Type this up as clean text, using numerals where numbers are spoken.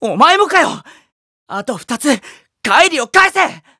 お前もかよ。あと2つ、帰りを返せ。